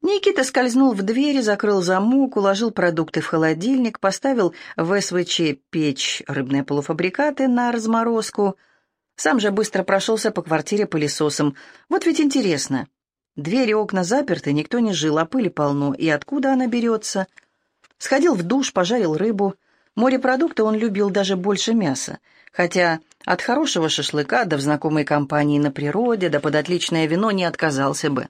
Никита скользнул в дверь, закрыл замок, уложил продукты в холодильник, поставил в СВЧ печь рыбные полуфабрикаты на разморозку. Сам же быстро прошелся по квартире пылесосом. Вот ведь интересно. Двери и окна заперты, никто не жил, а пыли полно. И откуда она берется? Сходил в душ, пожарил рыбу. Морепродукты он любил даже больше мяса. Хотя от хорошего шашлыка, да в знакомой компании на природе, да под отличное вино не отказался бы.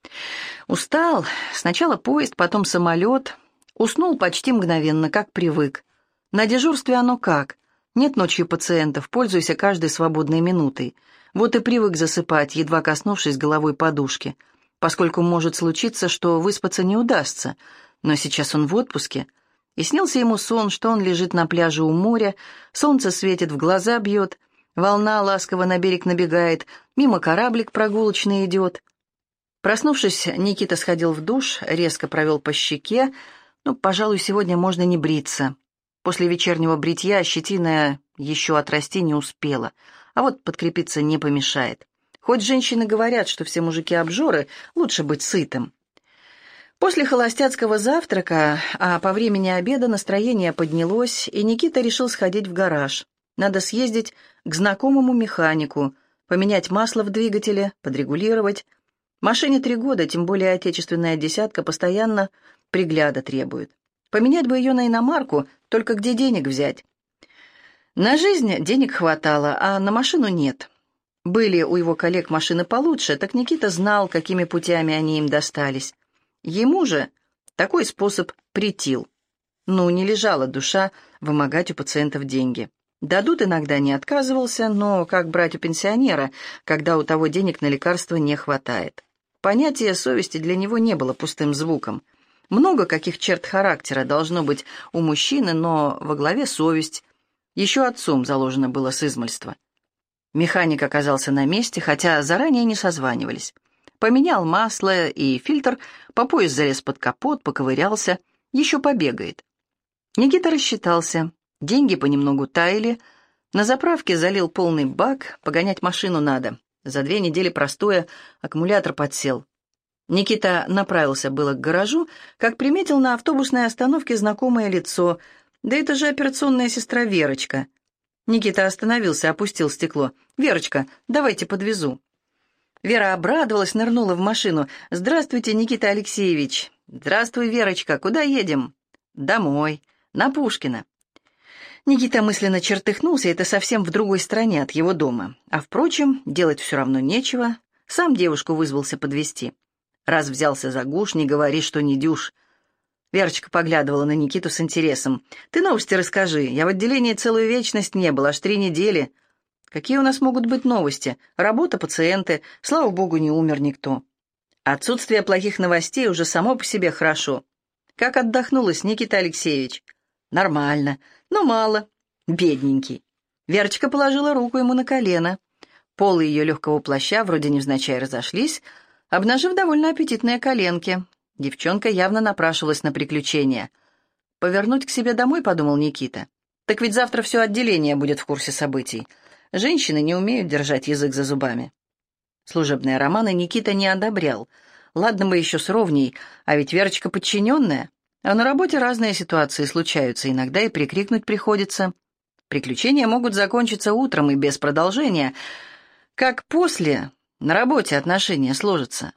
Устал. Сначала поезд, потом самолет. Уснул почти мгновенно, как привык. На дежурстве оно как? Нет ночью пациентов, пользуйся каждой свободной минутой. Вот и привык засыпать, едва коснувшись головой подушки, поскольку может случиться, что выспаться не удастся. Но сейчас он в отпуске, и снился ему сон, что он лежит на пляже у моря, солнце светит, в глаза бьет, волна ласково на берег набегает, мимо кораблик прогулочный идет. Проснувшись, Никита сходил в душ, резко провел по щеке. Пожалуй, сегодня можно не бриться. После вечернего бритья щетина еще отрасти не успела, а вот подкрепиться не помешает. Хоть женщины говорят, что все мужики обжоры, лучше быть сытым. После холостяцкого завтрака, а по времени обеда настроение поднялось, и Никита решил сходить в гараж. Надо съездить к знакомому механику, поменять масло в двигателе, подрегулировать. Машине 3 года, тем более отечественная десятка, постоянно пригляда требует. Поменять бы ее на иномарку, только где денег взять? На жизнь денег хватало, а на машину нет. Были у его коллег машины получше, так Никита знал, какими путями они им достались. Ему же такой способ претил. Не лежала душа вымогать у пациентов деньги. Дадут иногда, не отказывался, но как брать у пенсионера, когда у того денег на лекарства не хватает? Понятие совести для него не было пустым звуком. Много каких черт характера должно быть у мужчины, но во главе совесть. Еще отцом заложено было с измальства. Механик оказался на месте, хотя заранее не созванивались. Поменял масло и фильтр, по пояс залез под капот, поковырялся, еще побегает. Никита рассчитался, деньги понемногу таяли, на заправке залил полный бак, погонять машину надо. За 2 недели простоя аккумулятор подсел. Никита направился было к гаражу, как приметил на автобусной остановке знакомое лицо. Да это же операционная сестра Верочка. Никита остановился, опустил стекло. «Верочка, давайте подвезу». Вера обрадовалась, нырнула в машину. «Здравствуйте, Никита Алексеевич». «Здравствуй, Верочка, куда едем?» «Домой, на Пушкина». Никита мысленно чертыхнулся, это совсем в другой стороне от его дома. А впрочем, делать все равно нечего. Сам девушку вызвался подвезти. Раз взялся за гуш, не говори, что не дюж. Верочка поглядывала на Никиту с интересом. «Ты новости расскажи. Я в отделении целую вечность не был, аж 3 недели. Какие у нас могут быть новости? Работа, пациенты. Слава богу, не умер никто. Отсутствие плохих новостей уже само по себе хорошо. Как отдохнулась, Никита Алексеевич?» «Нормально, но мало. Бедненький». Верочка положила руку ему на колено. Полы ее легкого плаща вроде невзначай разошлись, обнажив довольно аппетитные коленки. Девчонка явно напрашивалась на приключения. «Повернуть к себе домой», — подумал Никита. «Так ведь завтра все отделение будет в курсе событий. Женщины не умеют держать язык за зубами». Служебные романы Никита не одобрял. Ладно бы еще с Ровней, а ведь Верочка подчиненная. А на работе разные ситуации случаются, иногда и прикрикнуть приходится. Приключения могут закончиться утром и без продолжения. Как после на работе отношения сложатся?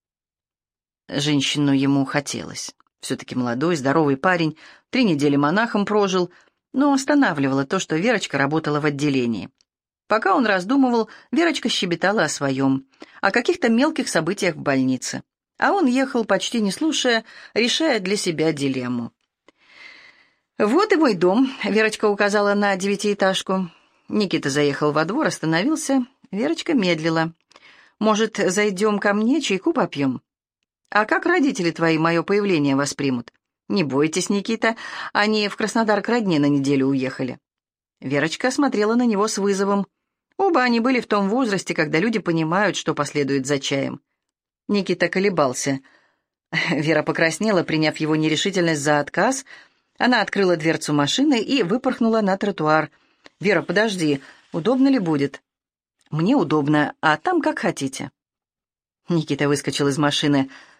Женщину ему хотелось. Все-таки молодой, здоровый парень, 3 недели монахом прожил, но останавливало то, что Верочка работала в отделении. Пока он раздумывал, Верочка щебетала о своем, о каких-то мелких событиях в больнице. А он ехал, почти не слушая, решая для себя дилемму. «Вот и мой дом», — Верочка указала на 9-этажку. Никита заехал во двор, остановился. Верочка медлила. «Может, зайдем ко мне, чайку попьем?» «А как родители твои мое появление воспримут?» «Не бойтесь, Никита, они в Краснодар к родне на неделю уехали». Верочка смотрела на него с вызовом. Оба они были в том возрасте, когда люди понимают, что последует за чаем. Никита колебался. Вера покраснела, приняв его нерешительность за отказ. Она открыла дверцу машины и выпорхнула на тротуар. «Вера, подожди, удобно ли будет?» «Мне удобно, а там как хотите». Никита выскочил из машины.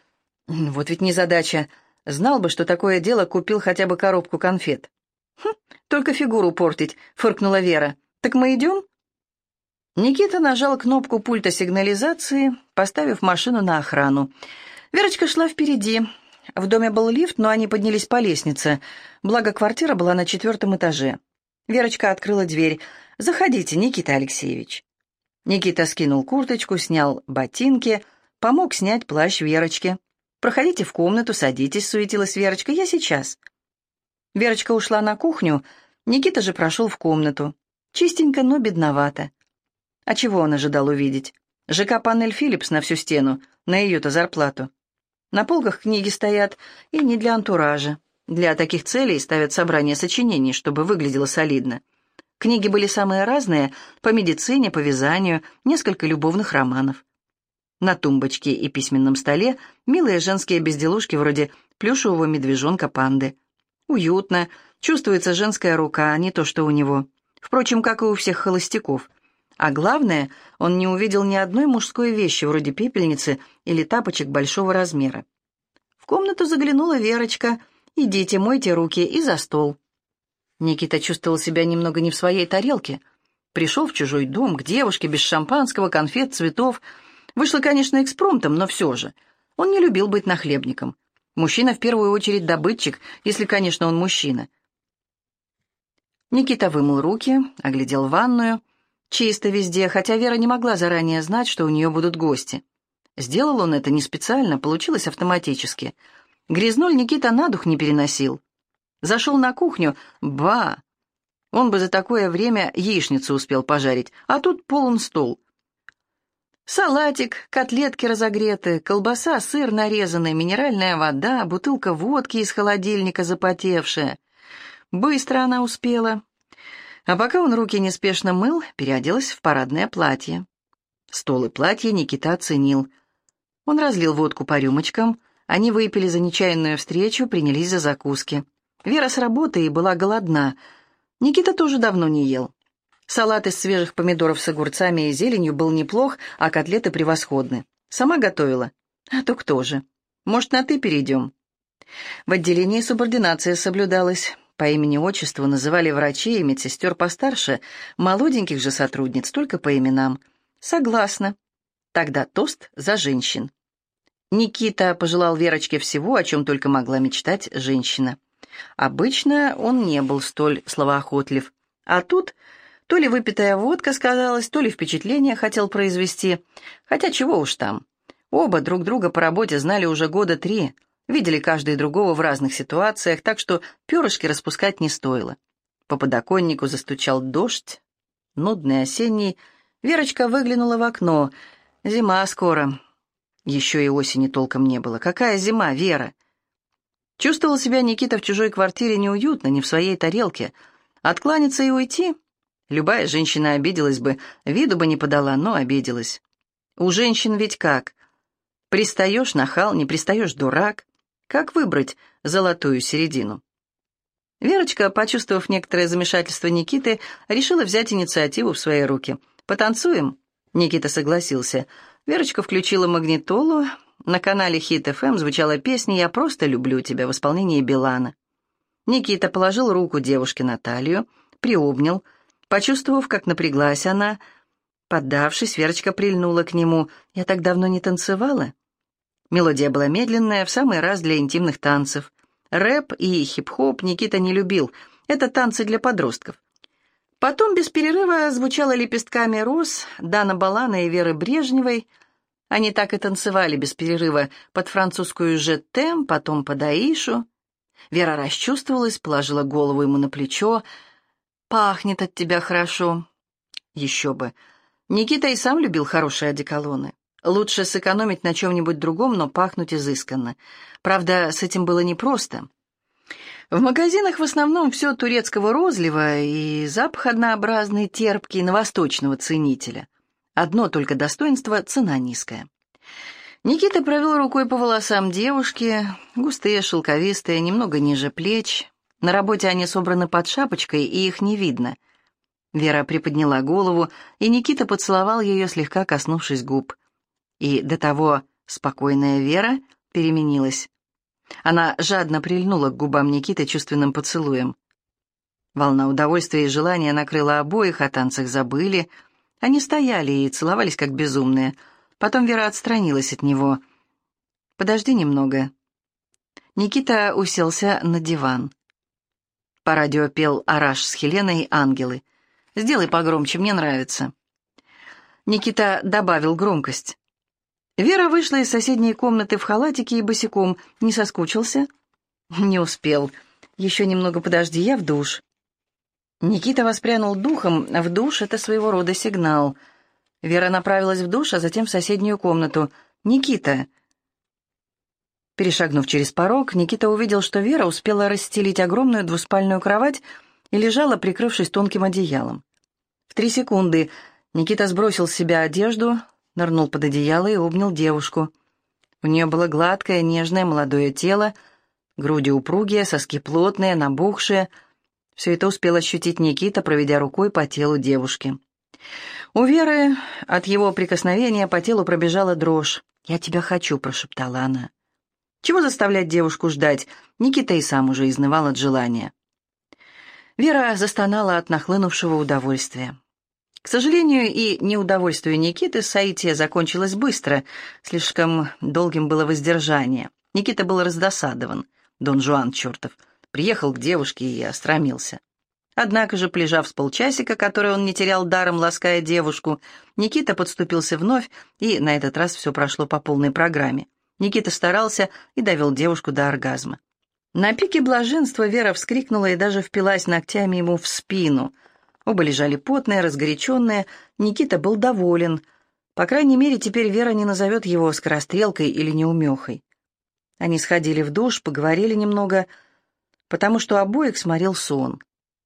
Вот ведь незадача. Знал бы, что такое дело, купил хотя бы коробку конфет. Только фигуру портить», — фыркнула Вера. «Так мы идем?» Никита нажал кнопку пульта сигнализации, поставив машину на охрану. Верочка шла впереди. В доме был лифт, но они поднялись по лестнице. Благо, квартира была на 4 этаже. Верочка открыла дверь. «Заходите, Никита Алексеевич». Никита скинул курточку, снял ботинки, помог снять плащ Верочке. «Проходите в комнату, садитесь», — суетилась Верочка. «Я сейчас». Верочка ушла на кухню, Никита же прошел в комнату. Чистенько, но бедновато. А чего он ожидал увидеть? ЖК-панель «Филлипс» на всю стену, на ее-то зарплату. На полках книги стоят, и не для антуража. Для таких целей ставят собрание сочинений, чтобы выглядело солидно. Книги были самые разные, по медицине, по вязанию, несколько любовных романов. На тумбочке и письменном столе милые женские безделушки вроде плюшевого медвежонка-панды. Уютно, чувствуется женская рука, а не то, что у него. Впрочем, как и у всех холостяков. А главное, он не увидел ни одной мужской вещи, вроде пепельницы или тапочек большого размера. В комнату заглянула Верочка. «Идите, мойте руки и за стол». Никита чувствовал себя немного не в своей тарелке. Пришел в чужой дом, к девушке, без шампанского, конфет, цветов. Вышло, конечно, экспромтом, но все же. Он не любил быть нахлебником. Мужчина в первую очередь добытчик, если, конечно, он мужчина. Никита вымыл руки, оглядел ванную. Чисто везде, хотя Вера не могла заранее знать, что у нее будут гости. Сделал он это не специально, получилось автоматически. Грязноль Никита на дух не переносил. Зашел на кухню, ба! Он бы за такое время яичницу успел пожарить, а тут полон стол. Салатик, котлетки разогреты, колбаса, сыр нарезанный, минеральная вода, бутылка водки из холодильника запотевшая. Быстро она успела. А пока он руки неспешно мыл, переоделась в парадное платье. Стол и платье Никита оценил. Он разлил водку по рюмочкам, они выпили за нечаянную встречу, принялись за закуски. Вера с работы и была голодна. Никита тоже давно не ел. Салат из свежих помидоров с огурцами и зеленью был неплох, а котлеты превосходны. Сама готовила. А то кто же? Может, на «ты» перейдем? В отделении субординация соблюдалась. По имени-отчеству называли врачей и медсестер постарше, молоденьких же сотрудниц только по именам. Согласна. Тогда тост за женщин. Никита пожелал Верочке всего, о чем только могла мечтать женщина. Обычно он не был столь словоохотлив. А тут то ли выпитая водка сказалась, то ли впечатление хотел произвести. Хотя чего уж там. Оба друг друга по работе знали уже года 3. Видели каждый другого в разных ситуациях, так что перышки распускать не стоило. По подоконнику застучал дождь, нудный осенний. Верочка выглянула в окно. Зима скоро. Еще и осени толком не было. Какая зима, Вера? Чувствовал себя Никита в чужой квартире неуютно, не в своей тарелке. Откланяться и уйти? Любая женщина обиделась бы, виду бы не подала, но обиделась. У женщин ведь как? Пристаешь — нахал, не пристаешь — дурак. Как выбрать золотую середину? Верочка, почувствовав некоторое замешательство Никиты, решила взять инициативу в свои руки. «Потанцуем?» Никита согласился. Верочка включила магнитолу. На канале Хит ФМ звучала песня «Я просто люблю тебя» в исполнении Билана. Никита положил руку девушке на талию, приобнял. Почувствовав, как напряглась она, поддавшись, Верочка прильнула к нему. «Я так давно не танцевала». Мелодия была медленная, в самый раз для интимных танцев. Рэп и хип-хоп Никита не любил. Это танцы для подростков. Потом без перерыва звучало лепестками роз Дана Балана и Веры Брежневой. Они так и танцевали без перерыва под французскую «Жетем», потом под «Аишу». Вера расчувствовалась, положила голову ему на плечо. «Пахнет от тебя хорошо». Еще бы. Никита и сам любил хорошие одеколоны. Лучше сэкономить на чем-нибудь другом, но пахнуть изысканно. Правда, с этим было непросто. В магазинах в основном все турецкого розлива и запах однообразный, терпкий, на восточного ценителя. Одно только достоинство — цена низкая. Никита провел рукой по волосам девушки, густые, шелковистые, немного ниже плеч. На работе они собраны под шапочкой, и их не видно. Вера приподняла голову, и Никита поцеловал ее, слегка коснувшись губ. И до того спокойная Вера переменилась. Она жадно прильнула к губам Никиты чувственным поцелуем. Волна удовольствия и желания накрыла обоих, о танцах забыли. Они стояли и целовались, как безумные. Потом Вера отстранилась от него. «Подожди немного». Никита уселся на диван. По радио пел Араш с Хеленой «Ангелы». «Сделай погромче, мне нравится». Никита добавил громкость. Вера вышла из соседней комнаты в халатике и босиком. «Не соскучился?» «Не успел. Еще немного подожди, я в душ». Никита воспрянул духом. В душ — это своего рода сигнал. Вера направилась в душ, а затем в соседнюю комнату. «Никита!» Перешагнув через порог, Никита увидел, что Вера успела расстелить огромную двуспальную кровать и лежала, прикрывшись тонким одеялом. В 3 секунды Никита сбросил с себя одежду, нырнул под одеяло и обнял девушку. У нее было гладкое, нежное, молодое тело, груди упругие, соски плотные, набухшие. Все это успел ощутить Никита, проведя рукой по телу девушки. У Веры от его прикосновения по телу пробежала дрожь. «Я тебя хочу», — прошептала она. Чего заставлять девушку ждать? Никита и сам уже изнывал от желания. Вера застонала от нахлынувшего удовольствия. К сожалению, и неудовольствию Никиты соитие закончилось быстро. Слишком долгим было воздержание. Никита был раздосадован. Дон Жуан чертов. Приехал к девушке и остромился. Однако же, полежав с полчасика, который он не терял даром, лаская девушку, Никита подступился вновь, и на этот раз все прошло по полной программе. Никита старался и довел девушку до оргазма. На пике блаженства Вера вскрикнула и даже впилась ногтями ему в спину. Оба лежали потные, разгоряченные. Никита был доволен. По крайней мере, теперь Вера не назовет его скорострелкой или неумехой. Они сходили в душ, поговорили немного, потому что обоих сморил сон.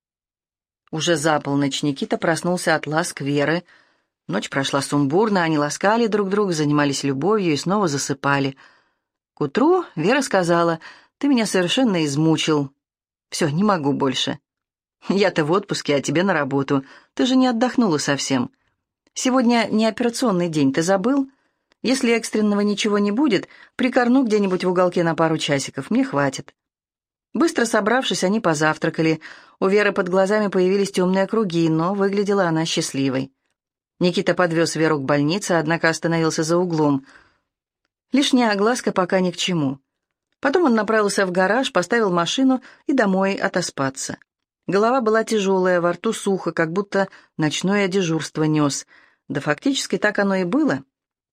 Уже за полночь Никита проснулся от ласк Веры. Ночь прошла сумбурно, они ласкали друг друга, занимались любовью и снова засыпали. К утру Вера сказала: «Ты меня совершенно измучил. Все, не могу больше. Я-то в отпуске, а тебе на работу. Ты же не отдохнула совсем. Сегодня не операционный день, ты забыл? Если экстренного ничего не будет, прикорну где-нибудь в уголке на пару часиков, мне хватит». Быстро собравшись, они позавтракали. У Веры под глазами появились темные круги, но выглядела она счастливой. Никита подвез Веру к больнице, однако остановился за углом. Лишняя огласка пока ни к чему. Потом он направился в гараж, поставил машину и домой отоспаться. Голова была тяжелая, во рту сухо, как будто ночное дежурство нес. Да фактически так оно и было.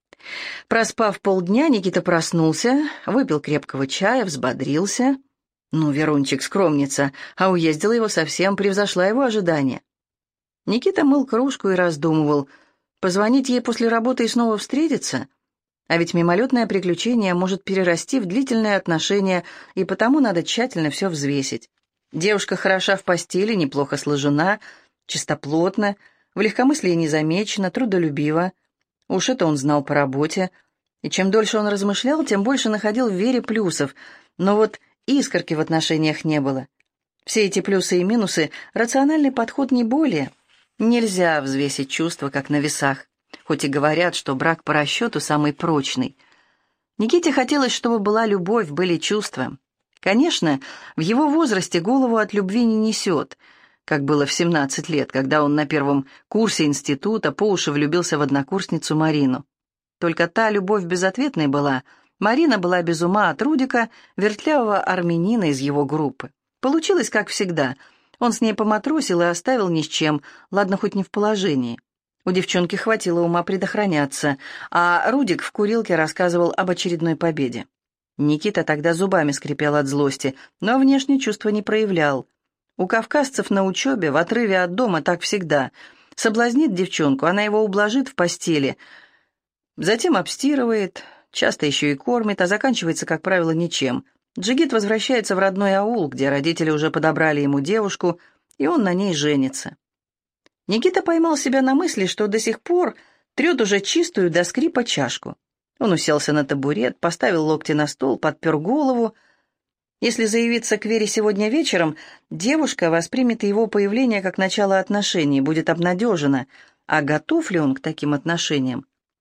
Проспав полдня, Никита проснулся, выпил крепкого чая, взбодрился. Ну, Верунчик, скромница, а уездила его совсем, превзошла его ожидания. Никита мыл кружку и раздумывал, позвонить ей после работы и снова встретиться? А ведь мимолетное приключение может перерасти в длительные отношения, и потому надо тщательно все взвесить. Девушка хороша в постели, неплохо сложена, чистоплотна, в легкомыслии не замечена, трудолюбива. Уж это он знал по работе. И чем дольше он размышлял, тем больше находил в Вере плюсов. Но вот искорки в отношениях не было. Все эти плюсы и минусы — рациональный подход, не более. Нельзя взвесить чувства, как на весах, хоть и говорят, что брак по расчету самый прочный. Никите хотелось, чтобы была любовь, были чувства. Конечно, в его возрасте голову от любви не несет, как было в 17 лет, когда он на первом курсе института по уши влюбился в однокурсницу Марину. Только та любовь безответной была. Марина была без ума от Рудика, вертлявого армянина из его группы. Получилось, как всегда — он с ней поматросил и оставил ни с чем, ладно, хоть не в положении. У девчонки хватило ума предохраняться, а Рудик в курилке рассказывал об очередной победе. Никита тогда зубами скрипел от злости, но внешне чувства не проявлял. У кавказцев на учебе, в отрыве от дома, так всегда. Соблазнит девчонку, она его ублажит в постели, затем обстирывает, часто еще и кормит, а заканчивается, как правило, ничем. Джигит возвращается в родной аул, где родители уже подобрали ему девушку, и он на ней женится. Никита поймал себя на мысли, что до сих пор трет уже чистую до скрипа чашку. Он уселся на табурет, поставил локти на стол, подпер голову. Если заявиться к Вере сегодня вечером, девушка воспримет его появление как начало отношений, будет обнадежена. А готов ли он к таким отношениям?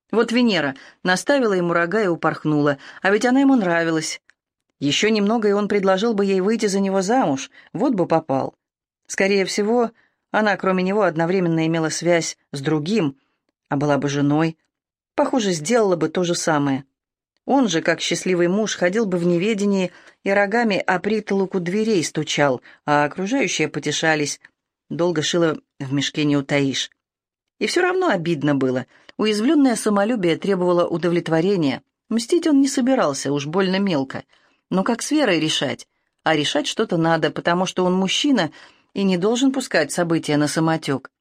Вот Венера наставила ему рога и упорхнула, а ведь она ему нравилась. Еще немного, и он предложил бы ей выйти за него замуж, вот бы попал. Скорее всего, она, кроме него, одновременно имела связь с другим, а была бы женой. Похоже, сделала бы то же самое. Он же, как счастливый муж, ходил бы в неведении и рогами о притолоку дверей стучал, а окружающие потешались. Долго шило в мешке не утаишь. И все равно обидно было. Уязвленное самолюбие требовало удовлетворения. Мстить он не собирался, уж больно мелко. Но как с Верой решать? А решать что-то надо, потому что он мужчина и не должен пускать события на самотек.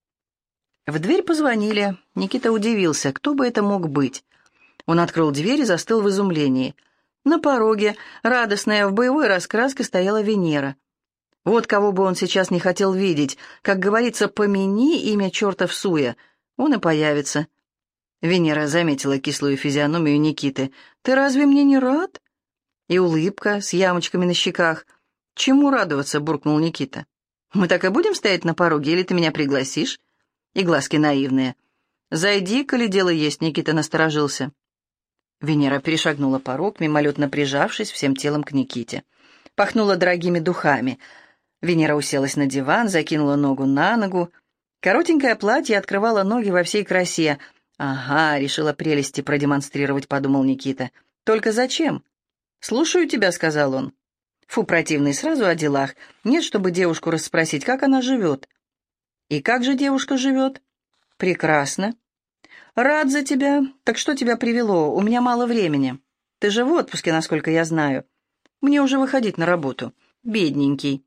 В дверь позвонили. Никита удивился, кто бы это мог быть. Он открыл дверь и застыл в изумлении. На пороге, радостная в боевой раскраске, стояла Венера. Вот кого бы он сейчас не хотел видеть. Как говорится, помяни имя черта в суе, он и появится. Венера заметила кислую физиономию Никиты. «Ты разве мне не рад?» И улыбка с ямочками на щеках. «Чему радоваться?» — буркнул Никита. «Мы так и будем стоять на пороге, или ты меня пригласишь?» И глазки наивные. «Зайди, коли дело есть», — Никита насторожился. Венера перешагнула порог, мимолетно прижавшись всем телом к Никите. Пахнула дорогими духами. Венера уселась на диван, закинула ногу на ногу. Коротенькое платье открывало ноги во всей красе. «Ага», — решила прелести продемонстрировать, подумал Никита. «Только зачем?» «Слушаю тебя», — сказал он. Фу, противный, сразу о делах. Нет, чтобы девушку расспросить, как она живет. «И как же девушка живет?» «Прекрасно». «Рад за тебя. Так что тебя привело? У меня мало времени. Ты же в отпуске, насколько я знаю. Мне уже выходить на работу. Бедненький».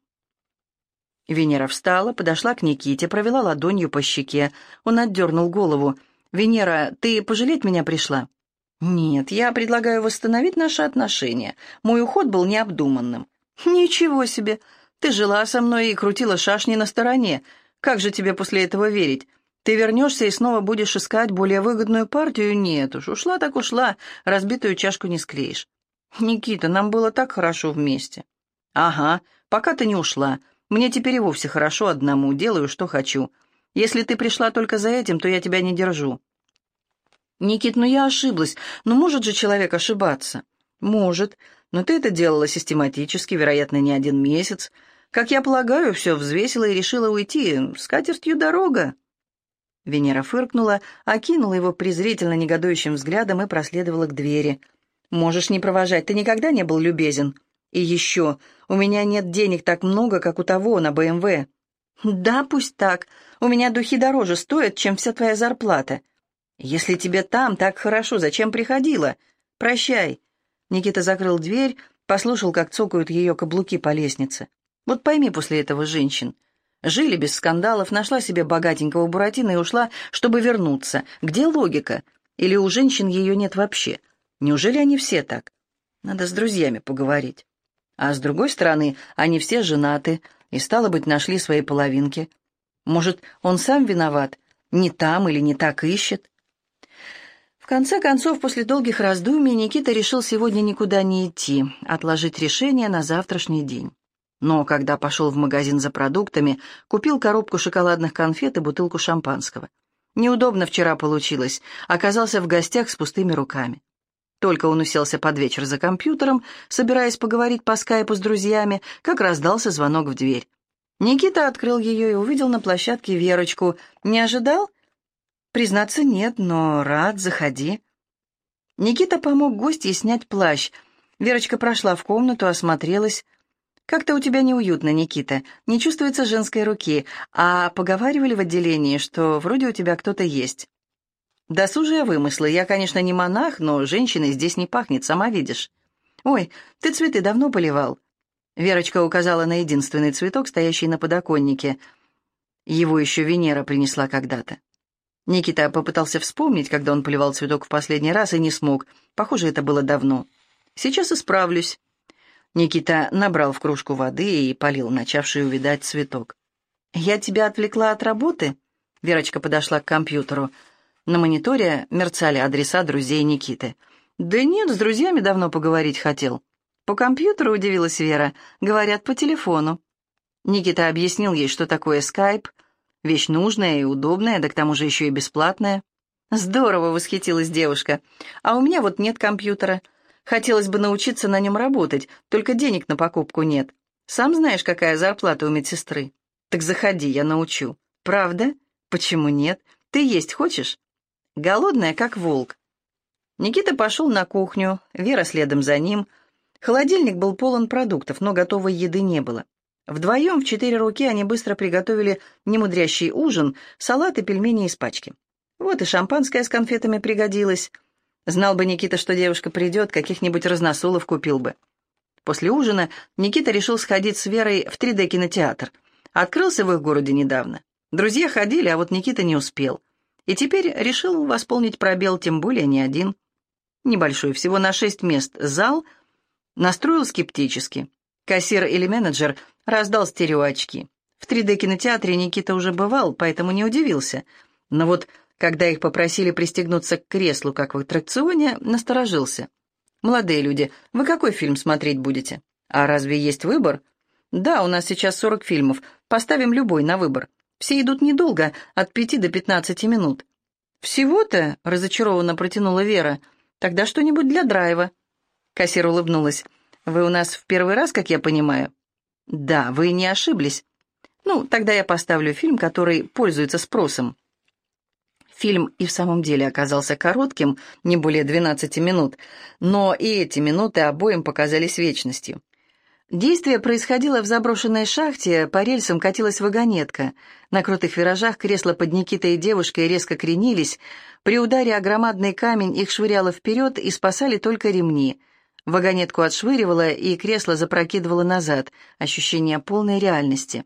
Венера встала, подошла к Никите, провела ладонью по щеке. Он отдернул голову. «Венера, ты пожалеть меня пришла?» «Нет, я предлагаю восстановить наши отношения. Мой уход был необдуманным». «Ничего себе! Ты жила со мной и крутила шашни на стороне. Как же тебе после этого верить? Ты вернешься и снова будешь искать более выгодную партию? Нет уж, ушла так ушла, разбитую чашку не склеишь». «Никита, нам было так хорошо вместе». «Ага, пока ты не ушла. Мне теперь и вовсе хорошо одному, делаю, что хочу. Если ты пришла только за этим, то я тебя не держу». «Никит, ну я ошиблась. Ну может же человек ошибаться?» «Может, но ты это делала систематически, вероятно, не один месяц. Как я полагаю, все взвесила и решила уйти. С катертью дорога». Венера фыркнула, окинула его презрительно негодующим взглядом и проследовала к двери. «Можешь не провожать, ты никогда не был любезен. И еще, у меня нет денег так много, как у того на БМВ». «Да, пусть так. У меня духи дороже стоят, чем вся твоя зарплата». «Если тебе там так хорошо, зачем приходила? Прощай». Никита закрыл дверь, послушал, как цокают ее каблуки по лестнице. Вот пойми после этого женщин. Жили без скандалов, нашла себе богатенького Буратино и ушла, чтобы вернуться. Где логика? Или у женщин ее нет вообще? Неужели они все так? Надо с друзьями поговорить. А с другой стороны, они все женаты и, стало быть, нашли свои половинки. Может, он сам виноват? Не там или не так ищет? В конце концов, после долгих раздумий, Никита решил сегодня никуда не идти, отложить решение на завтрашний день. Но когда пошел в магазин за продуктами, купил коробку шоколадных конфет и бутылку шампанского. Неудобно вчера получилось, оказался в гостях с пустыми руками. Только он уселся под вечер за компьютером, собираясь поговорить по скайпу с друзьями, как раздался звонок в дверь. Никита открыл ее и увидел на площадке Верочку. «Не ожидал?» «Признаться, нет, но рад, заходи». Никита помог гостье снять плащ. Верочка прошла в комнату, осмотрелась. «Как-то у тебя неуютно, Никита, не чувствуется женской руки, а поговаривали в отделении, что вроде у тебя кто-то есть». «Досужие вымыслы. Я, конечно, не монах, но женщиной здесь не пахнет, сама видишь». «Ой, ты цветы давно поливал?» Верочка указала на единственный цветок, стоящий на подоконнике. Его еще Венера принесла когда-то. Никита попытался вспомнить, когда он поливал цветок в последний раз, и не смог. Похоже, это было давно. «Сейчас исправлюсь». Никита набрал в кружку воды и полил начавший увядать цветок. «Я тебя отвлекла от работы?» Верочка подошла к компьютеру. На мониторе мерцали адреса друзей Никиты. «Да нет, с друзьями давно поговорить хотел». «По компьютеру?» — удивилась Вера. «Говорят, по телефону». Никита объяснил ей, что такое скайп. Вещь нужная и удобная, да к тому же еще и бесплатная. «Здорово!» — восхитилась девушка. «А у меня вот нет компьютера. Хотелось бы научиться на нем работать, только денег на покупку нет. Сам знаешь, какая зарплата у медсестры. Так заходи, я научу». «Правда? Почему нет? Ты есть хочешь?» «Голодная, как волк». Никита пошел на кухню, Вера следом за ним. Холодильник был полон продуктов, но готовой еды не было. Вдвоем в 4 руки они быстро приготовили немудрящий ужин, салат и пельмени из пачки. Вот и шампанское с конфетами пригодилось. Знал бы Никита, что девушка придет, каких-нибудь разносолов купил бы. После ужина Никита решил сходить с Верой в 3D-кинотеатр. Открылся в их городе недавно. Друзья ходили, а вот Никита не успел. И теперь решил восполнить пробел, тем более не один. Небольшой, всего на 6 мест, зал настроил скептически. Кассир или менеджер раздал стереоочки. В 3D-кинотеатре Никита уже бывал, поэтому не удивился. Но вот, когда их попросили пристегнуться к креслу, как в аттракционе, насторожился. «Молодые люди, вы какой фильм смотреть будете? А разве есть выбор?» «Да, у нас сейчас 40 фильмов. Поставим любой на выбор. Все идут недолго, от 5 до 15 минут». «Всего-то?» — разочарованно протянула Вера. «Тогда что-нибудь для драйва». Кассир улыбнулась. «Вы у нас в первый раз, как я понимаю?» «Да, вы не ошиблись. Ну, тогда я поставлю фильм, который пользуется спросом». Фильм и в самом деле оказался коротким, не более 12 минут, но и эти минуты обоим показались вечностью. Действие происходило в заброшенной шахте, по рельсам катилась вагонетка. На крутых виражах кресла под Никитой и девушкой резко кренились. При ударе о громадный камень их швыряло вперед, и спасали только ремни. Вагонетку отшвыривало, и кресло запрокидывало назад. Ощущение полной реальности.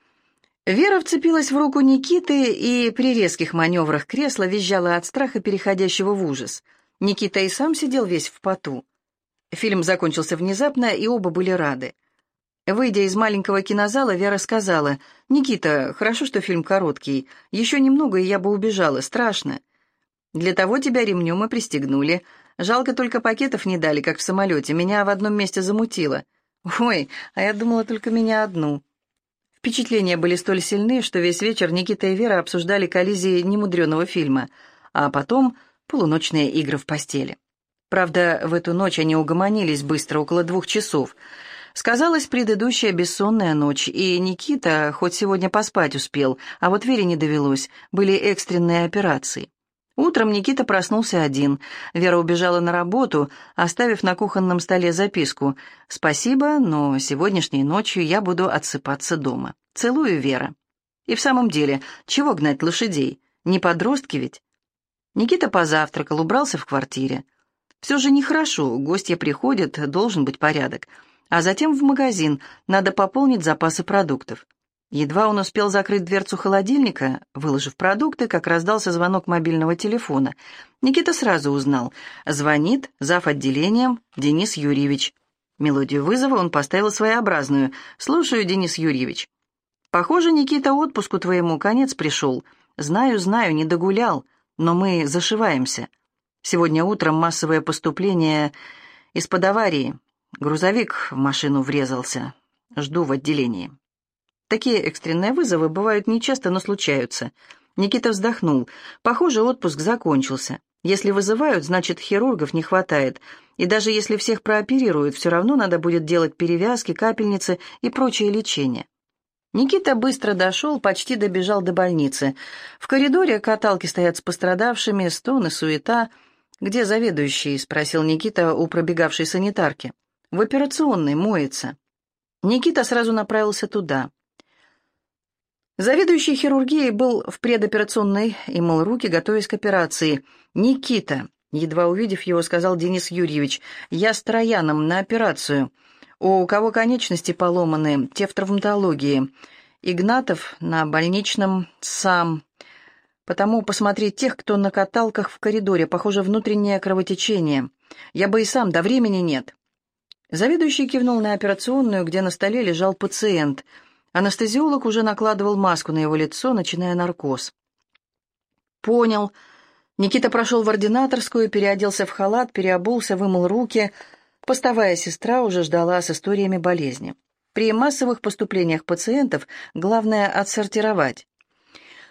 Вера вцепилась в руку Никиты и при резких маневрах кресла визжала от страха, переходящего в ужас. Никита и сам сидел весь в поту. Фильм закончился внезапно, и оба были рады. Выйдя из маленького кинозала, Вера сказала: «Никита, хорошо, что фильм короткий. Еще немного, и я бы убежала. Страшно. Для того тебя ремнем и пристегнули. Жалко, только пакетов не дали, как в самолете. Меня в одном месте замутило». «Ой, а я думала, только меня одну». Впечатления были столь сильны, что весь вечер Никита и Вера обсуждали коллизии немудреного фильма, а потом полуночные игры в постели. Правда, в эту ночь они угомонились быстро, около 2 часов. Сказалась предыдущая бессонная ночь, и Никита хоть сегодня поспать успел, а вот Вере не довелось, были экстренные операции. Утром Никита проснулся один. Вера убежала на работу, оставив на кухонном столе записку: «Спасибо, но сегодняшней ночью я буду отсыпаться дома. Целую, Вера». И в самом деле, чего гнать лошадей? Не подростки ведь? Никита позавтракал, убрался в квартире. Все же нехорошо, гостья приходит, должен быть порядок. А затем в магазин, надо пополнить запасы продуктов. Едва он успел закрыть дверцу холодильника, выложив продукты, как раздался звонок мобильного телефона. Никита сразу узнал. Звонит зав. Отделением Денис Юрьевич. Мелодию вызова он поставил своеобразную. «Слушаю, Денис Юрьевич». «Похоже, Никита, отпуску твоему конец пришел. Знаю, не догулял, но мы зашиваемся. Сегодня утром массовое поступление из-под аварии. Грузовик в машину врезался. Жду в отделении». Такие экстренные вызовы бывают нечасто, но случаются. Никита вздохнул. Похоже, отпуск закончился. Если вызывают, значит, хирургов не хватает. И даже если всех прооперируют, все равно надо будет делать перевязки, капельницы и прочее лечение. Никита быстро дошел, почти добежал до больницы. В коридоре каталки стоят с пострадавшими, стон и суета. «Где заведующий?» — спросил Никита у пробегавшей санитарки. «В операционной, моется». Никита сразу направился туда. Заведующий хирургией был в предоперационной и мыл руки, готовясь к операции. «Никита», едва увидев его, сказал Денис Юрьевич, «я с Трояном на операцию. У кого конечности поломаны, те в травматологии. Игнатов на больничном сам. Потому посмотреть тех, кто на каталках в коридоре, похоже, внутреннее кровотечение. Я бы и сам, да времени нет». Заведующий кивнул на операционную, где на столе лежал пациент. Анестезиолог уже накладывал маску на его лицо, начиная наркоз. «Понял». Никита прошел в ординаторскую, переоделся в халат, переобулся, вымыл руки. Постовая сестра уже ждала с историями болезни. При массовых поступлениях пациентов главное отсортировать.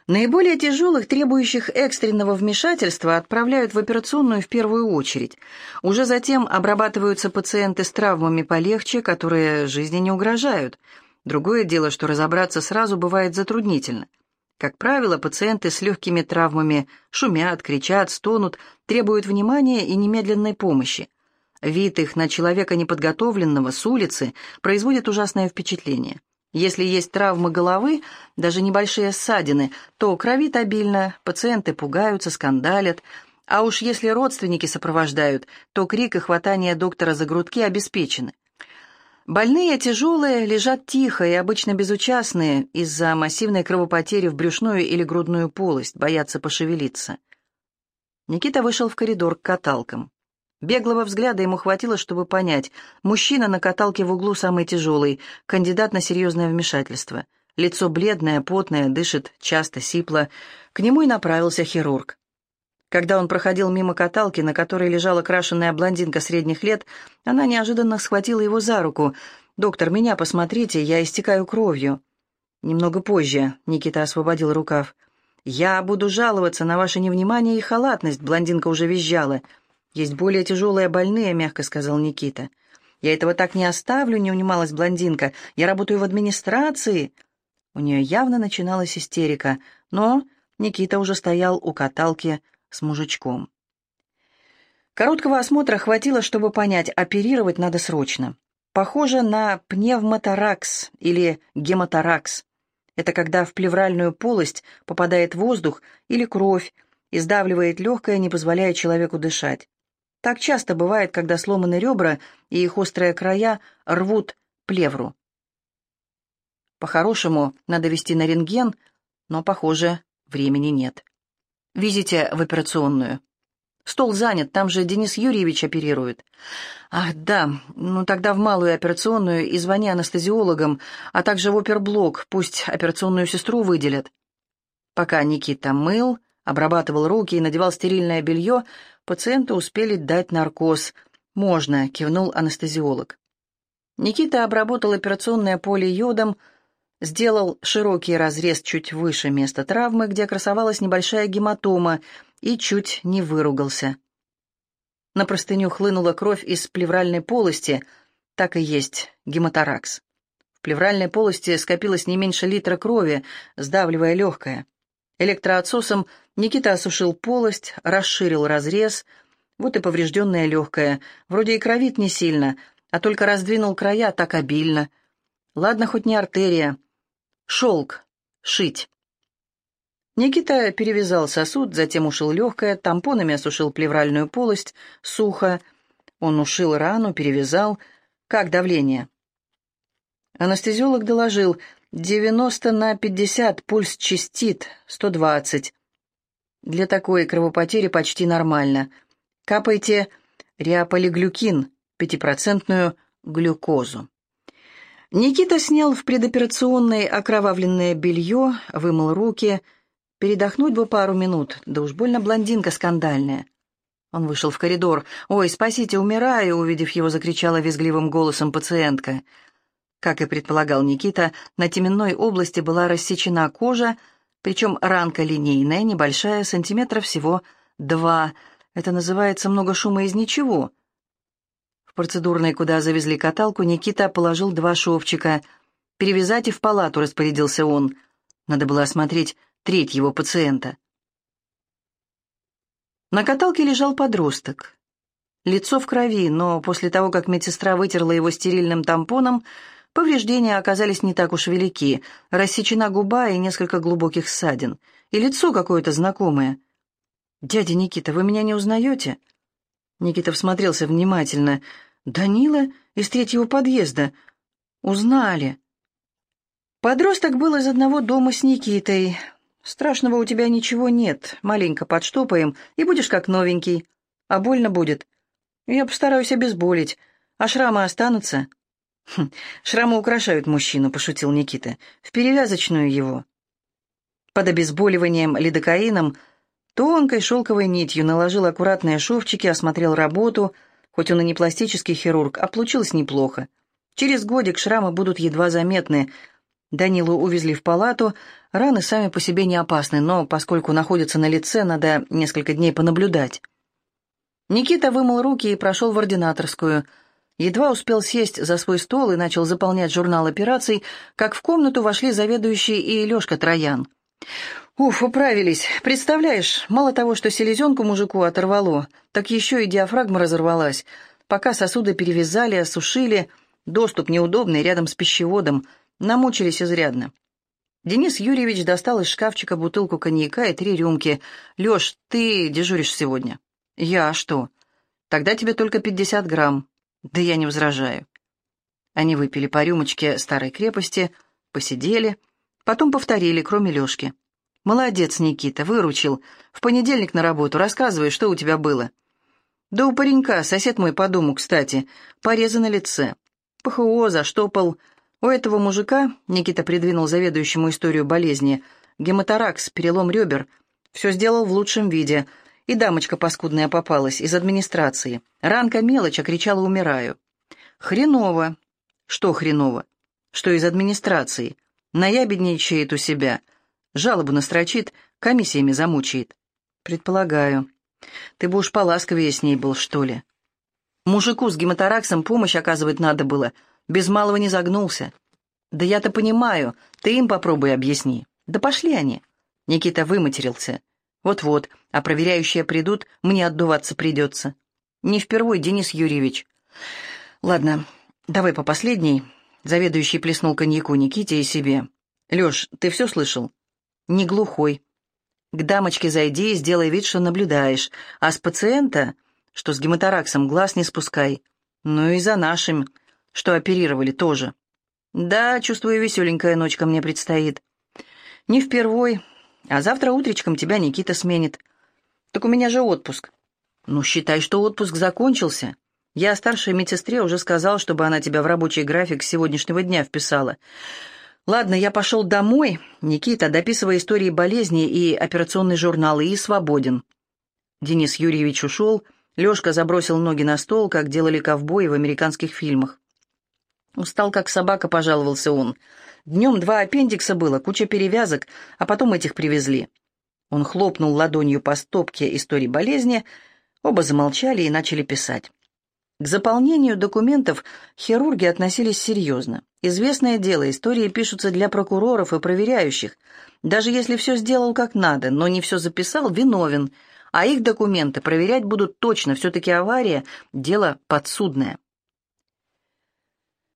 Наиболее тяжелых, требующих экстренного вмешательства, отправляют в операционную в первую очередь. Уже затем обрабатываются пациенты с травмами полегче, которые жизни не угрожают. Другое дело, что разобраться сразу бывает затруднительно. Как правило, пациенты с легкими травмами шумят, кричат, стонут, требуют внимания и немедленной помощи. Вид их на человека неподготовленного с улицы производит ужасное впечатление. Если есть травмы головы, даже небольшие ссадины, то кровит обильно, пациенты пугаются, скандалят. А уж если родственники сопровождают, то крик и хватание доктора за грудки обеспечены. Больные тяжелые лежат тихо и обычно безучастные из-за массивной кровопотери в брюшную или грудную полость, боятся пошевелиться. Никита вышел в коридор к каталкам. Беглого взгляда ему хватило, чтобы понять. Мужчина на каталке в углу самый тяжелый, кандидат на серьезное вмешательство. Лицо бледное, потное, дышит часто, сипло. К нему и направился хирург. Когда он проходил мимо каталки, на которой лежала крашеная блондинка средних лет, она неожиданно схватила его за руку. «Доктор, меня посмотрите, я истекаю кровью». «Немного позже», — Никита освободил рукав. «Я буду жаловаться на ваше невнимание и халатность», — блондинка уже визжала. «Есть более тяжелые больные», — мягко сказал Никита. «Я этого так не оставлю», — не унималась блондинка. «Я работаю в администрации». У нее явно начиналась истерика, но Никита уже стоял у каталки с мужичком. Короткого осмотра хватило, чтобы понять, оперировать надо срочно. Похоже на пневмоторакс или гемоторакс. Это когда в плевральную полость попадает воздух или кровь и сдавливает легкое, не позволяя человеку дышать. Так часто бывает, когда сломаны ребра и их острые края рвут плевру. По-хорошему, надо везти на рентген, но, похоже, времени нет. Везите в операционную. Стол занят, там же Денис Юрьевич оперирует. Ах, да, ну тогда в малую операционную и звони анестезиологам, а также в оперблок, пусть операционную сестру выделят. Пока Никита мыл, обрабатывал руки и надевал стерильное белье, пациенту успели дать наркоз. «Можно», — кивнул анестезиолог. Никита обработал операционное поле йодом, сделал широкий разрез чуть выше места травмы, где красовалась небольшая гематома, и чуть не выругался. На простыню хлынула кровь из плевральной полости, так и есть гемоторакс. В плевральной полости скопилось не меньше литра крови, сдавливая легкое. Электроотсосом Никита осушил полость, расширил разрез. Вот и поврежденное легкое. Вроде и кровит не сильно, а только раздвинул края так обильно. Ладно, хоть не артерия. Шелк. Шить. Никита перевязал сосуд, затем ушил легкое, тампонами осушил плевральную полость, сухо. Он ушил рану, перевязал. Как давление? Анестезиолог доложил: 90/50, пульс частит, 120. Для такой кровопотери почти нормально. Капайте реополиглюкин, 5% глюкозу. Никита снял в предоперационной окровавленное белье, вымыл руки. Передохнуть бы пару минут, да уж больно блондинка скандальная. Он вышел в коридор. «Ой, спасите, умираю!» — увидев его, закричала визгливым голосом пациентка. Как и предполагал Никита, на теменной области была рассечена кожа, причем ранка линейная, небольшая, сантиметров всего 2. Это называется много шума из ничего. В процедурной, куда завезли каталку, Никита положил 2 шовчика. «Перевязать и в палату», — распорядился он. Надо было осмотреть третьего пациента. На каталке лежал подросток. Лицо в крови, но после того, как медсестра вытерла его стерильным тампоном, повреждения оказались не так уж велики. Рассечена губа и несколько глубоких ссадин. И лицо какое-то знакомое. «Дядя Никита, вы меня не узнаете?» Никита всмотрелся внимательно. «Данила из 3-го подъезда. Узнали». Подросток был из одного дома с Никитой. «Страшного у тебя ничего нет. Маленько подштопаем, и будешь как новенький. А больно будет. Я постараюсь обезболить. А шрамы останутся?» «Шрамы украшают мужчину», — пошутил Никита. «В перевязочную его». Под обезболиванием лидокаином тонкой шелковой нитью наложил аккуратные шовчики, осмотрел работу. Хоть он и не пластический хирург, а получилось неплохо. Через годик шрамы будут едва заметны. Данилу увезли в палату, Раны сами по себе не опасны, но поскольку находятся на лице, надо несколько дней понаблюдать. Никита вымыл руки и прошел в ординаторскую. Едва успел сесть за свой стол и начал заполнять журнал операций, как в комнату вошли заведующий и Лешка Троян. «Уф, управились. Представляешь, мало того, что селезенку мужику оторвало, так еще и диафрагма разорвалась. Пока сосуды перевязали, осушили, доступ неудобный, рядом с пищеводом, намучились изрядно». Денис Юрьевич достал из шкафчика бутылку коньяка и 3 рюмки. «Леш, ты дежуришь сегодня?» «Я? Что?» «Тогда тебе только 50 грамм». «Да я не возражаю». Они выпили по рюмочке старой крепости, посидели, потом повторили, кроме Лешки. «Молодец, Никита, выручил. В понедельник на работу. Рассказывай, что у тебя было». «Да у паренька, сосед мой по дому, кстати, порезы на лице. ПХО, заштопал. У этого мужика, Никита придвинул заведующему историю болезни, гематоракс, перелом ребер. Все сделал в лучшем виде. И дамочка паскудная попалась из администрации. Ранка мелочь, а кричала «умираю». «Хреново». «Что хреново?» «Что из администрации. Наябедничает у себя. Жалобу настрочит, комиссиями замучает». «Предполагаю. Ты бы уж поласковее с ней был, что ли?» «Мужику с гематораксом помощь оказывать надо было. Без малого не загнулся». «Да я-то понимаю. Ты им попробуй объясни». «Да пошли они». Никита выматерился. «Вот-вот, а проверяющие придут, мне отдуваться придется». «Не впервой, Денис Юрьевич». «Ладно, давай по последней». Заведующий плеснул коньяку Никите и себе. «Леш, ты все слышал?» «Не глухой. К дамочке зайди и сделай вид, что наблюдаешь, а с пациента, что с гематораксом, глаз не спускай. Ну и за нашим, что оперировали, тоже. Да, чувствую, веселенькая ночка мне предстоит. Не впервой, а завтра утречком тебя Никита сменит. Так у меня же отпуск». «Ну, считай, что отпуск закончился. Я старшей медсестре уже сказал, чтобы она тебя в рабочий график с сегодняшнего дня вписала. Ладно, я пошел домой. Никита, дописывай истории болезни и операционные журналы, и свободен». Денис Юрьевич ушел. Лешка забросил ноги на стол, как делали ковбои в американских фильмах. «Устал, как собака», — пожаловался он. «Днем 2 аппендикса было, куча перевязок, а потом этих привезли». Он хлопнул ладонью по стопке историй болезни. Оба замолчали и начали писать. К заполнению документов хирурги относились серьезно. Известное дело, истории пишутся для прокуроров и проверяющих. Даже если все сделал как надо, но не все записал, виновен. А их документы проверять будут точно, все-таки авария – дело подсудное.